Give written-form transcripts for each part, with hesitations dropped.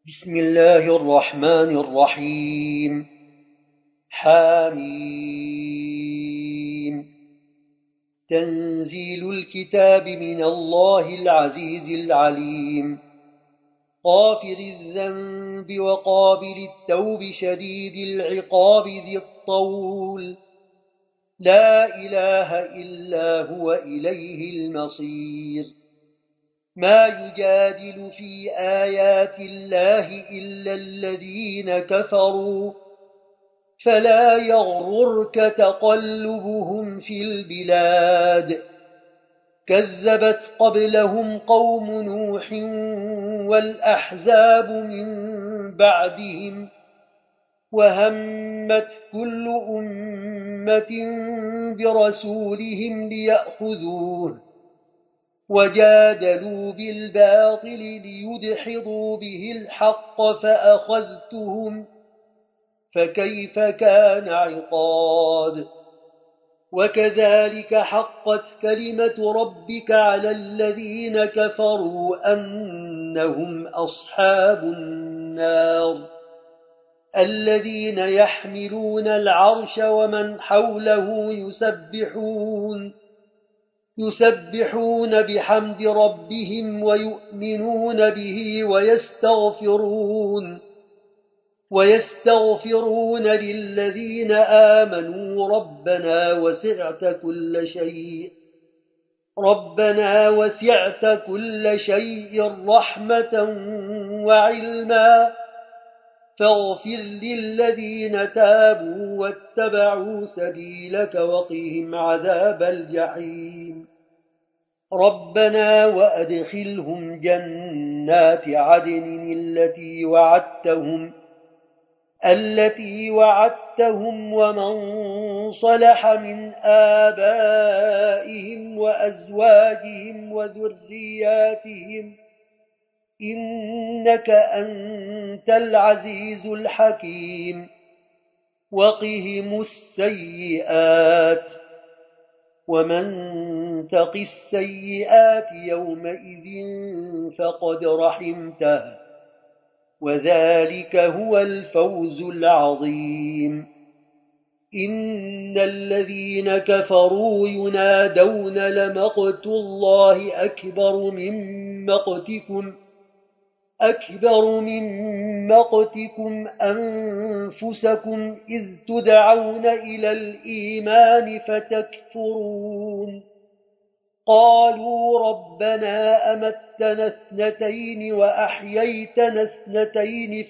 بسم الله الرحمن الرحيم. حاميم. تنزيل الكتاب من الله العزيز العليم. غافر الذنب وقابل التوب شديد العقاب ذي الطول. لا إله إلا هو إليه المصير. ما يجادل في آيات الله إلا الذين كفروا فلا يغررك تقلبهم في البلاد. كذبت قبلهم قوم نوح والأحزاب من بعدهم وهمت كل أمة برسولهم ليأخذوه وجادلوا بالباطل ليدحضوا به الحق فأخذتهم فكيف كان عقاب. وكذلك حقت كلمة ربك على الذين كفروا أنهم أصحاب النار الذين يحملون العرش ومن حوله يسبحون بحمد ربهم ويؤمنون به ويستغفرون للذين آمنوا ربنا وسعت كل شيء رحمة وعلما فاغفر للذين تابوا واتبعوا سبيلك وقهم عذاب الجحيم. ربنا وأدخلهم جنات عدن التي وعدتهم ومن صلح من آبائهم وأزواجهم وذرياتهم إنك أنت العزيز الحكيم. وقهم السيئات ومن تق السيئات يومئذ فقد رحمته وذلك هو الفوز العظيم. إن الذين كفروا ينادون لمقت الله أكبر من مقتكم أنفسكم إذ تدعون إلى الإيمان فتكفرون. قالوا ربنا أمتنا اثنتين وأحييتنا اثنتين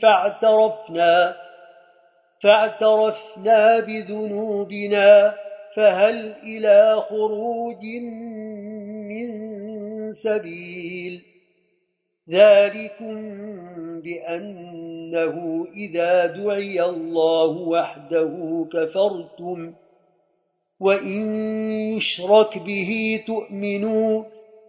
فاعترفنا بذنوبنا فهل إلى خروج من سبيل. ذلكم بأنه إذا دعي الله وحده كفرتم وإن يشرك به تؤمنوا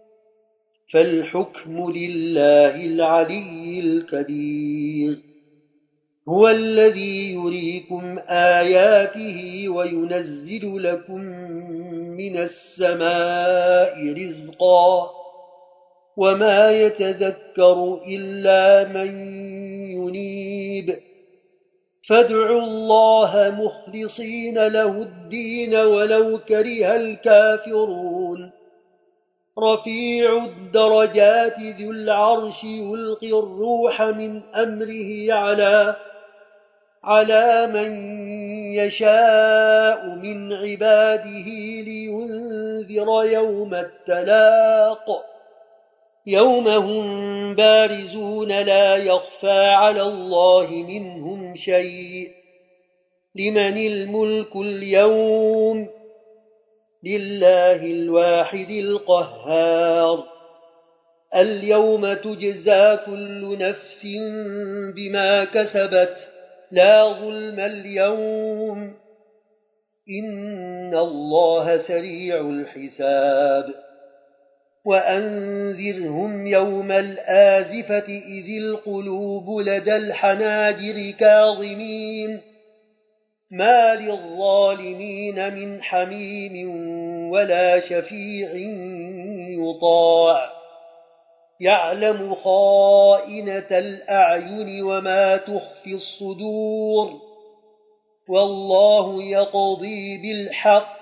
فالحكم لله العلي الكبير. هو الذي يريكم آياته وينزل لكم من السماء رزقا وما يتذكر إلا من ينيب. فادعوا الله مخلصين له الدين ولو كره الكافرون. رفيع الدرجات ذو العرش يلقي الروح من أمره على من يشاء من عباده لينذر يوم التلاق يوم هم بارزون لا يخفى على الله منهم شيء. لمن الملك اليوم؟ لله الواحد القهار. اليوم تجزى كل نفس بما كسبت لا ظلم اليوم إن الله سريع الحساب. وأنذرهم يوم الآزفة إذ القلوب لدى الحناجر كاظمين ما للظالمين من حميم ولا شفيع يطاع يعلم خائنة الأعين وما تخفي الصدور والله يقضي بالحق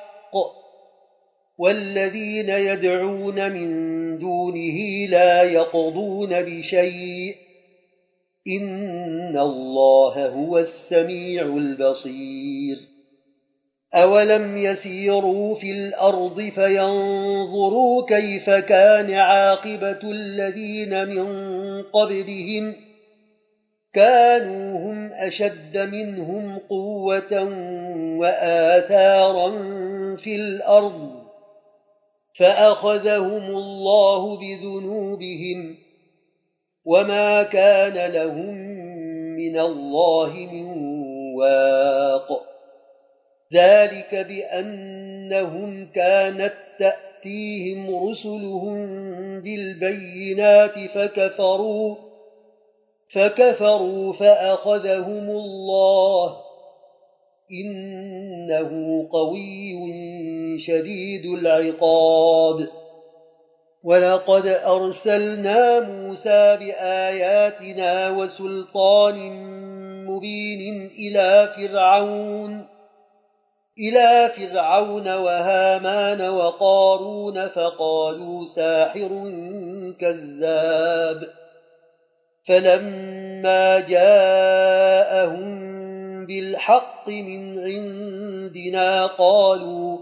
والذين يدعون من دونه لا يقضون بشيء إن الله هو السميع البصير أولم يسيروا في الأرض فينظروا كيف كان عاقبة الذين من قبلهم كانوا هم أشد منهم قوة وآثارا في الأرض فأخذهم الله بذنوبهم وما كان لهم من الله من واق ذلك بأنهم كانت تأتيهم رسلهم بالبينات فكفروا فأخذهم الله إنه قوي شديد العقاب ولقد أرسلنا موسى بآياتنا وسلطان مبين إلى فرعون وهامان وقارون فقالوا ساحر كذاب فلما جاءهم بالحق من عندنا قالوا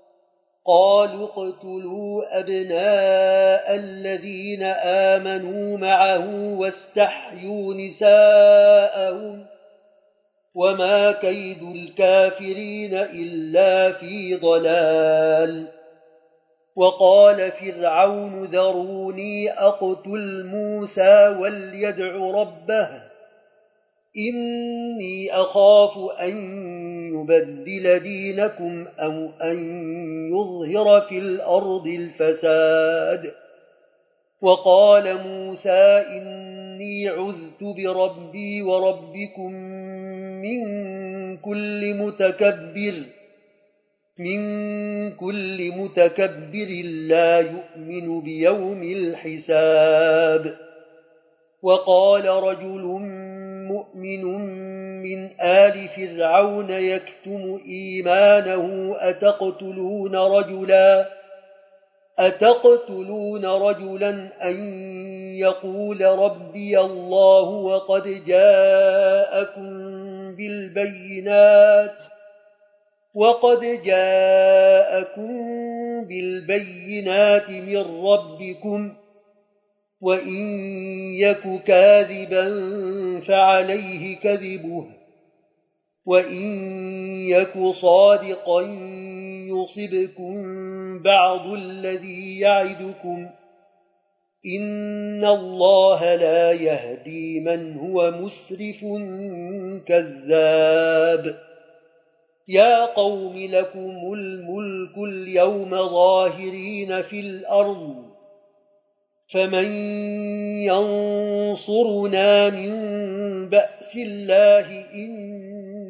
اقتلوا أبناء الذين آمنوا معه واستحيوا نساءهم وما كيد الكافرين إلا في ضلال وقال فرعون ذروني أقتل موسى وليدع ربه إني أخاف أن يبدل دينكم أو أن يظهر في الأرض الفساد وقال موسى إني عذت بربي وربكم من كل متكبر لا يؤمن بيوم الحساب وقال رجل مؤمن من آل فرعون يكتم إيمانه أتقتلون رجلا أن يقول ربي الله وقد جاءكم بالبينات من ربكم وإن يك كاذبا فعليه كذبه وإن يك صادقا يصبكم بعض الذي يعدكم إن الله لا يهدي من هو مسرف كذاب يا قوم لكم الملك اليوم ظاهرين في الأرض فمن ينصرنا من بأس الله إن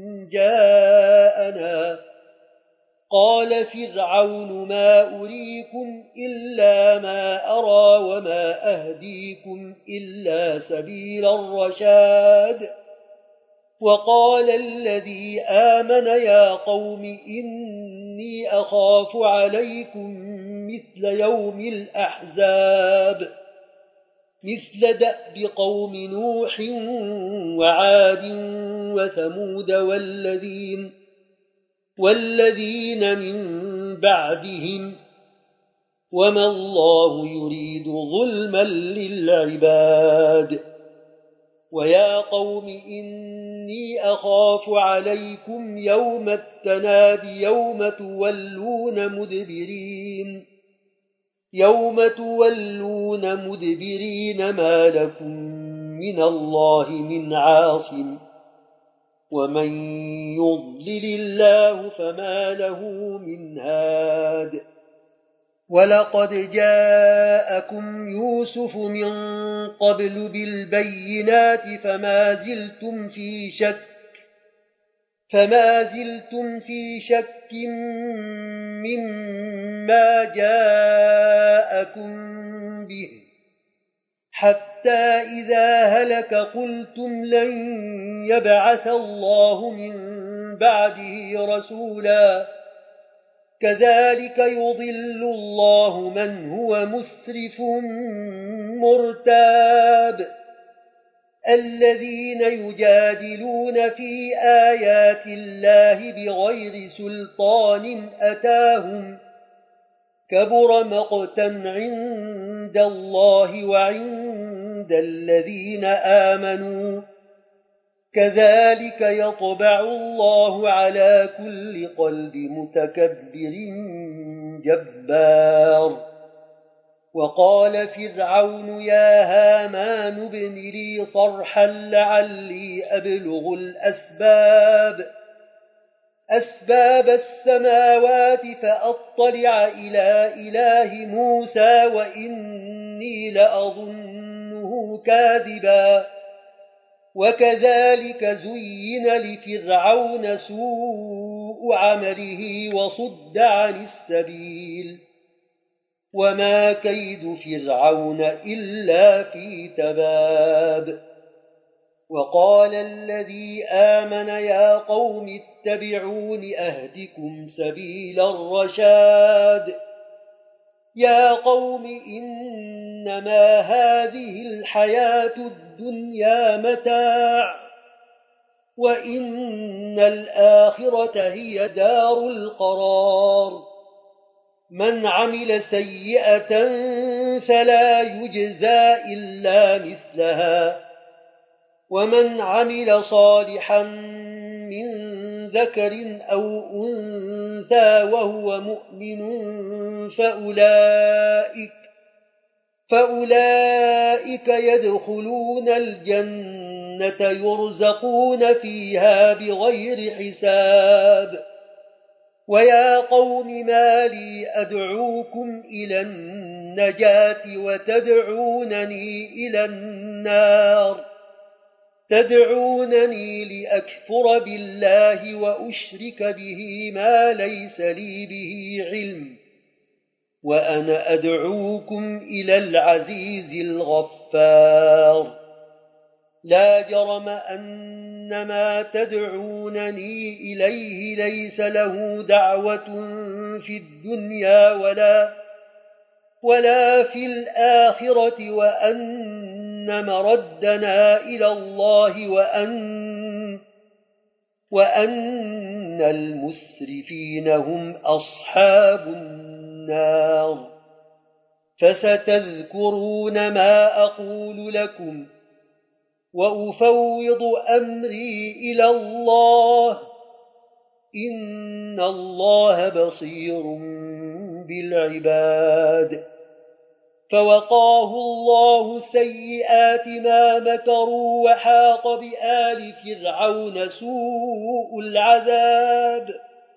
جاءنا قال فرعون ما أريكم إلا ما أرى وما أهديكم إلا سبيل الرشاد وقال الذي آمن يا قوم إني أخاف عليكم مثل يوم الأحزاب مثل دأب قوم نوح وعاد وثمود والذين من بعدهم وما الله يريد ظلما للعباد ويا قوم إني أخاف عليكم يوم التناد يوم تولون مدبرين ما لكم من الله من عاصم ومن يضلل الله فما له من هاد ولقد جاءكم يوسف من قبل بالبينات فما زلتم في شك مما جاءكم به حتى إذا هلك قلتم لن يبعث الله من بعده رسولا كذلك يضل الله من هو مسرف مرتاب الذين يجادلون في آيات الله بغير سلطان أتاهم كبر مقتا عند الله وعند الذين آمنوا كذلك يطبع الله على كل قلب متكبر جبار وقال فرعون يا هامان ابن لي صرحا لعلي أبلغ أسباب السماوات فأطلع إلى إله موسى وإني لأظنه كاذبا وكذلك زين لفرعون سوء عمله وصد عن السبيل وما كيد فرعون إلا في تباب وقال الذي آمن يا قوم اتبعون أهدكم سبيل الرشاد يا قوم إنما هذه الحياة الدنيا متاع وإن الآخرة هي دار القرار من عمل سيئة فلا يجزى إلا مثلها ومن عمل صالحا من ذكر أو أنثى وهو مؤمن فأولئك يدخلون الجنة يرزقون فيها بغير حساب ويا قوم ما لي أدعوكم إلى النجاة وتدعونني إلى النار تدعونني لأكفر بالله وأشرك به ما ليس لي به علم وأنا أدعوكم إلى العزيز الغفار لا جرم أن ما تدعونني إليه ليس له دعوة في الدنيا ولا في الآخرة وأن مردنا إلى الله وأن المسرفين هم أصحاب النار فستذكرون ما أقول لكم وأفوض أمري إلى الله إن الله بصير بالعباد فوقاه الله سيئات ما مكروا وحاق بآل فرعون سوء العذاب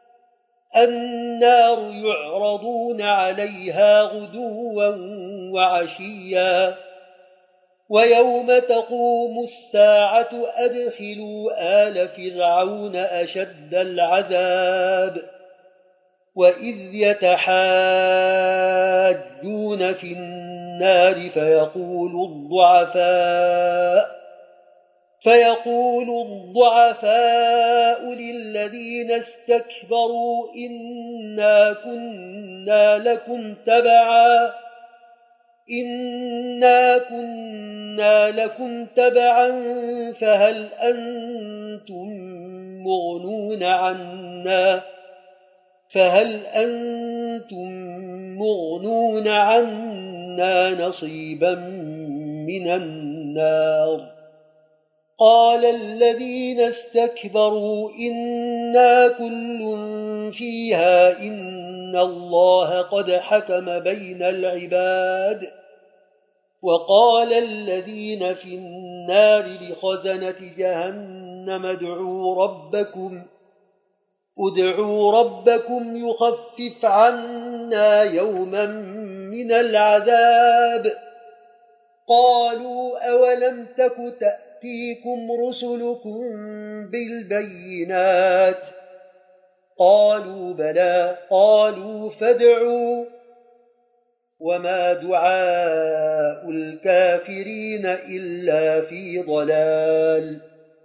النار يعرضون عليها غدوا وعشيا ويوم تقوم الساعة أدخلوا آل فرعون أشد العذاب وإذ يتحاجون في النار فيقول الضعفاء للذين استكبروا إنا كنا لكم تبعا فهل أنتم مغنون عنا نصيبا من النار قال الذين استكبروا إنا كل فيها إن الله قد حكم بين العباد وقال الذين في النار لخزنة جهنم ادعوا ربكم يخفف عنا يوما من العذاب قالوا أولم تك تأتيكم رسلكم بالبينات قالوا بلى قالوا فادعوا وما دعاء الكافرين إلا في ضلال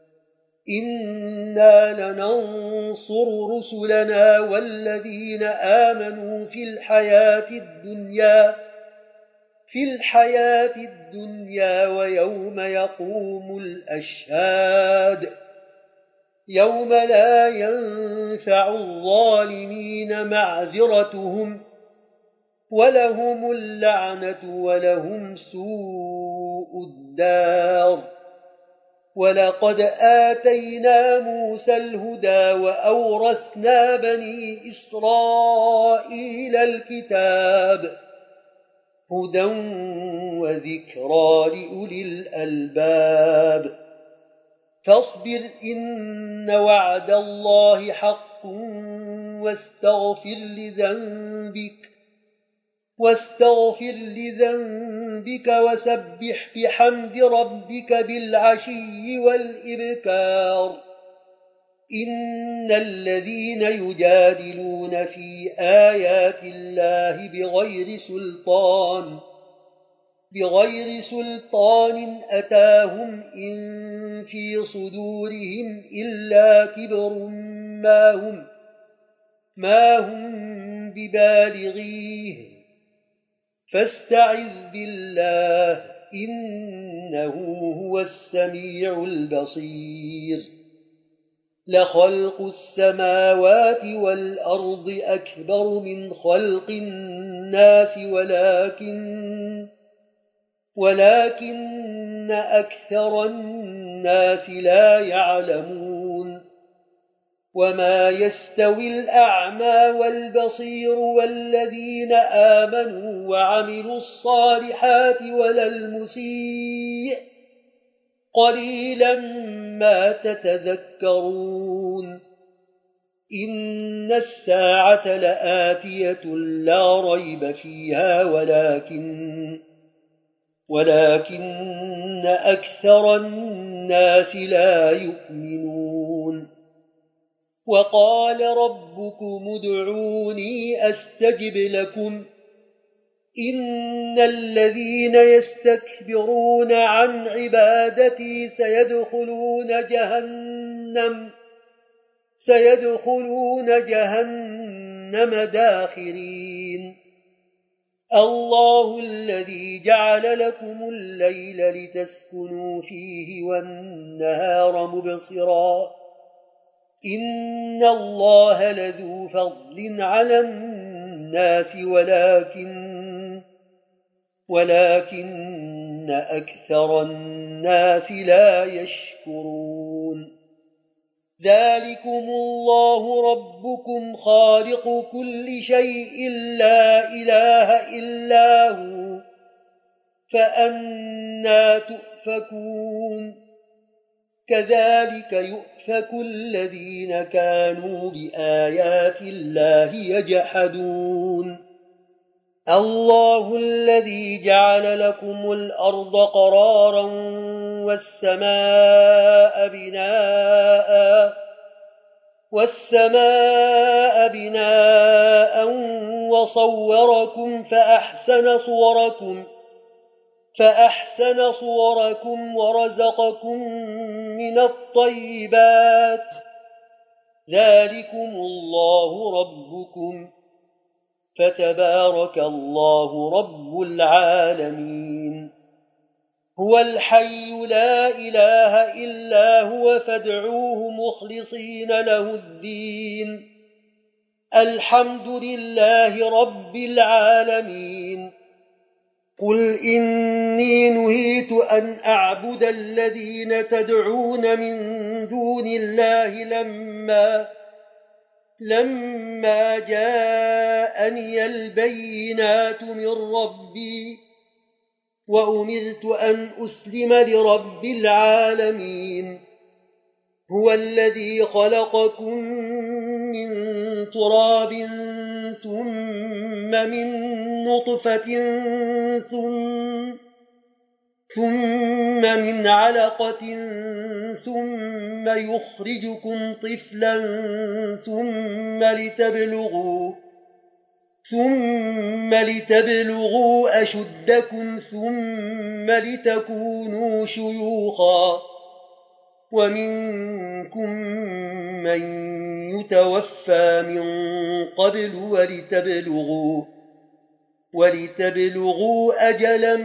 إنا لننصر رسلنا والذين آمنوا في الحياة الدنيا ويوم يقوم الأشهاد يوم لا ينفع الظالمين معذرتهم ولهم اللعنة ولهم سوء الدار ولقد آتينا موسى الهدى وأورثنا بني إسرائيل الكتاب هدى وذكرى لأولي الألباب فاصبر إن وعد الله حق واستغفر لذنبك وسبح بحمد ربك بالعشي والإبكار إن الذين يجادلون في آيات الله بغير سلطان أتاهم إن في صدورهم إلا كبر ما هم ببالغيه فاستعذ بالله إنه هو السميع البصير لخلق السماوات والأرض أكبر من خلق الناس ولكن أكثر الناس لا يعلمون وما يستوي الأعمى والبصير والذين آمنوا وعملوا الصالحات ولا المسيء قليلا ما تتذكرون إن الساعة لآتية لا ريب فيها ولكن أكثر الناس لا يؤمنون وقال ربكم ادعوني أستجب لكم إن الذين يستكبرون عن عبادتي سيدخلون جهنم داخرين الله الذي جعل لكم الليل لتسكنوا فيه والنهار مبصرا إن الله لذو فضل على الناس ولكن أكثر الناس لا يشكرون ذلكم الله ربكم خالق كل شيء لا إله إلا هو فأنى تؤفكون كذلك يؤفك الذين كانوا بآيات الله يجحدون الله الذي جعل لكم الأرض قرارا والسماء بناء وصوركم فأحسن صوركم ورزقكم من الطيبات ذلكم الله ربكم فتبارك الله رب العالمين هو الحي لا إله إلا هو فادعوه مخلصين له الدين الحمد لله رب العالمين قل إني نهيت أن أعبد الذين تدعون من دون الله لما جاءني البينات من ربي وأمرت أن أسلم لرب العالمين هو الذي خلقكم من تراب ثم من نطفة ثم من علقة ثم يخرجكم طفلا ثم لتبلغوا أشدكم ثم لتكونوا شيوخا ومنكم من يتوفى من قبل ولتبلغوا أجلا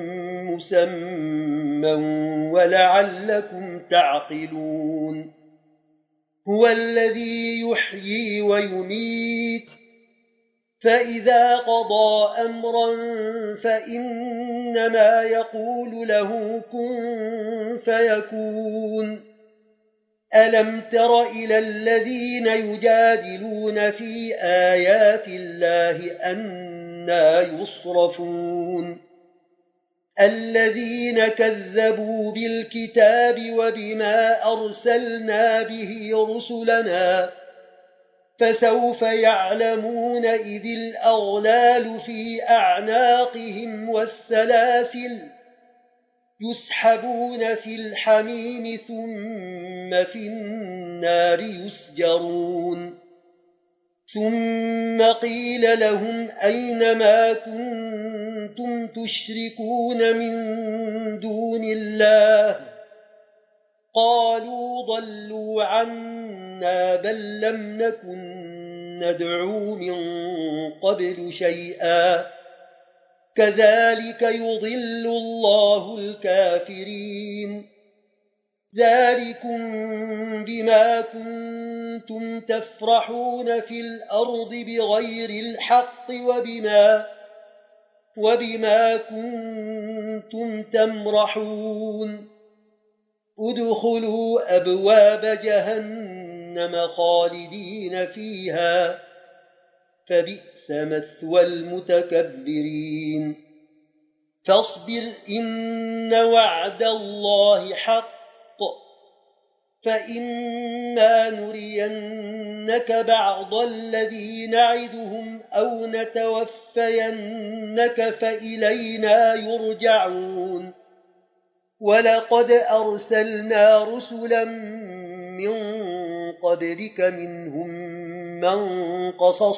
مسمى ولعلكم تعقلون هو الذي يحيي ويميت فإذا قضى أمرا فإنما يقول له كن فيكون ألم تر إلى الذين يجادلون في آيات الله أنى يصرفون الذين كذبوا بالكتاب وبما أرسلنا به رسلنا فسوف يعلمون إذ الأغلال في أعناقهم والسلاسل يسحبون في الحميم ثم في النار يسجرون ثم قيل لهم أين ما كنتم تشركون من دون الله قالوا ضلوا عنا بل لم نكن ندعو من قبل شيئا كذلك يضل الله الكافرين ذلكم بما كنتم تفرحون في الأرض بغير الحق وبما كنتم تمرحون ادخلوا أبواب جهنم خالدين فيها فبئس مثوى المتكبرين فاصبر إن وعد الله حق فإما نرينك بعض الذي نعدهم أو نتوفينك فإلينا يرجعون ولقد أرسلنا رسلا من قبلك منهم من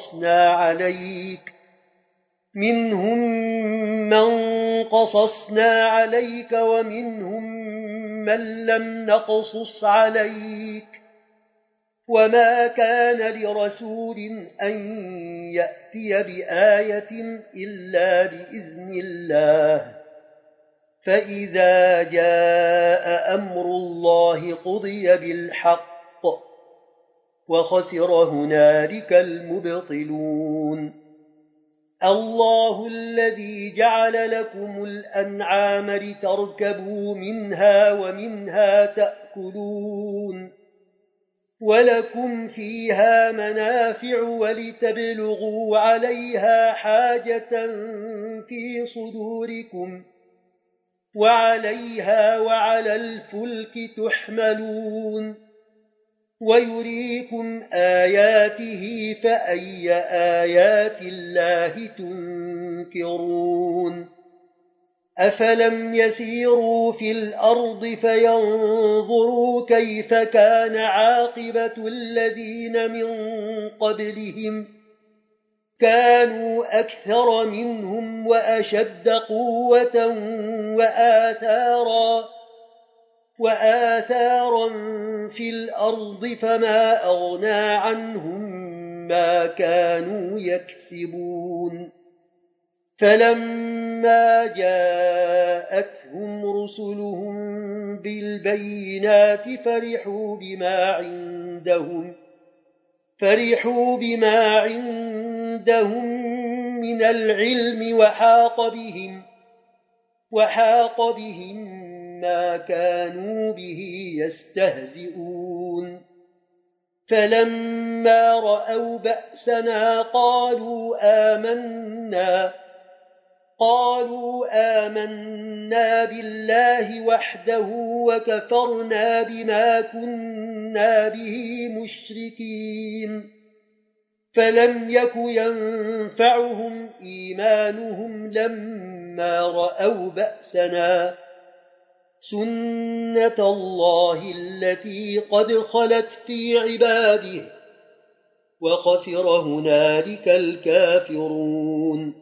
قصصنا عليك ومنهم من لم نقصص عليك وما كان لرسول أن يأتي بآية إلا بإذن الله فإذا جاء أمر الله قضي بالحق وخسر هنالك المبطلون الله الذي جعل لكم الأنعام لتركبوا منها ومنها تأكلون ولكم فيها منافع ولتبلغوا عليها حاجة في صدوركم وعليها وعلى الفلك تحملون ويريكم آياته فأي آيات الله تنكرون أفلم يسيروا في الأرض فينظروا كيف كان عاقبة الذين من قبلهم كانوا أكثر منهم وأشد قوة وآثارا في الأرض فما أغنى عنهم ما كانوا يكسبون فلما جاءتهم رسلهم بالبينات فرحوا بما عندهم من العلم وحاق بهم ما كانوا به يستهزئون فلما رأوا بأسنا قالوا آمنا بالله وحده وكفرنا بما كنا به مشركين فلم يك ينفعهم إيمانهم لما رأوا بأسنا سنة الله التي قد خلت في عباده وخسر هنالك الكافرون